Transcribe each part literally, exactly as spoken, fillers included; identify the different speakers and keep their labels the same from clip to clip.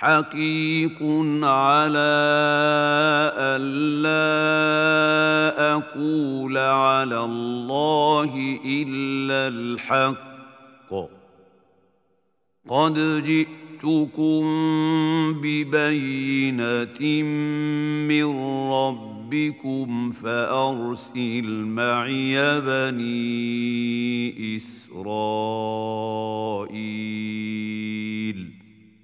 Speaker 1: حقيق على ألا أقول على الله إلا الحق قد جئتكم ببينة من ربكم فأرسل معي بني إسرائيل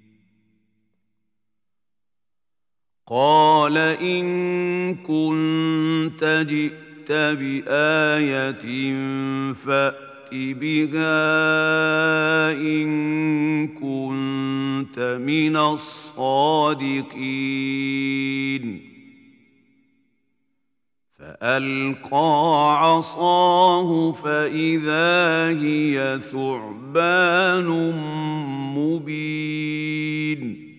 Speaker 1: قال إن كنت جئت بآية فأت بها إن كنت من الصادقين فألقى عصاه فإذا هي ثعبان مبين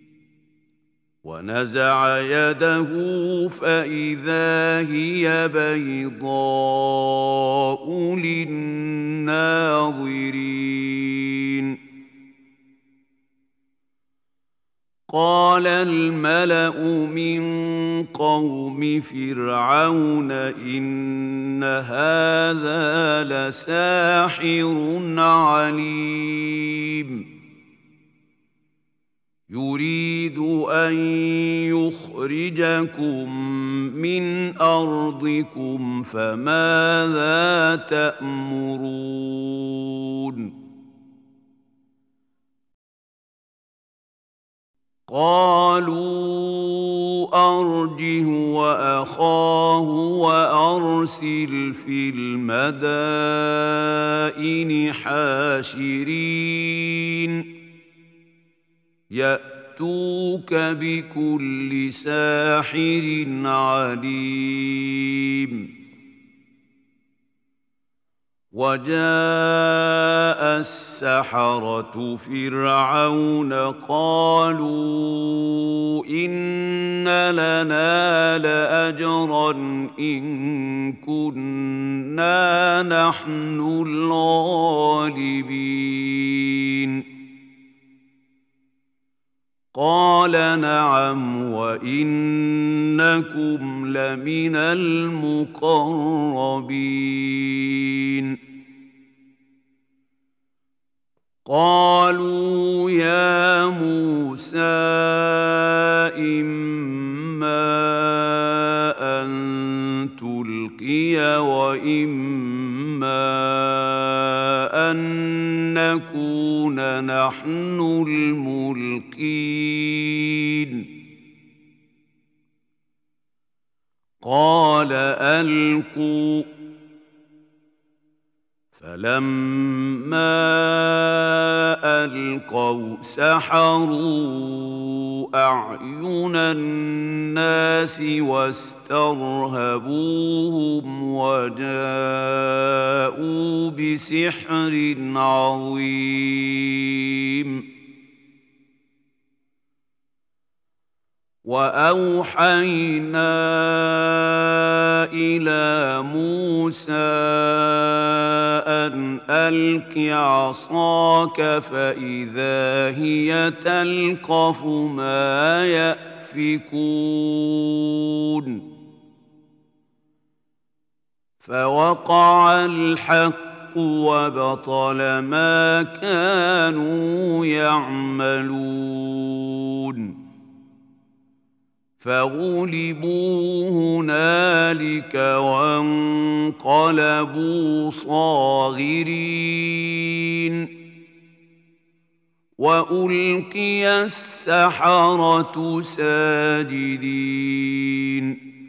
Speaker 1: ونزع يده فإذا هي بيضاء للناظرين قال الملأ من قوم فرعون إن هذا لساحر عليم يريد أن يخرجكم من أرضكم فماذا تأمرون قالوا أرجه وأخاه وأرسل في المدائن حاشرين يأتوك بكل ساحر عليم وجاء السحرة فرعون قالوا إن لنا لأجرا إن كنا نحن الغالبين قال نعم وإنكم لمن المقربين قالوا يا موسى إما أن تلقي وإما أن نكون نحن الملقين قال ألقوا فلما ألقوا سحروا أعين الناس واسترهبوهم وجاءوا بسحر عظيم وأوحينا إلى موسى أن ألق عصاك فإذا هي تلقف ما يأفكون فوقع الحق وبطل ما كانوا يعملون فغلبوا هنالك وانقلبوا صاغرين وألقي السحرة ساجدين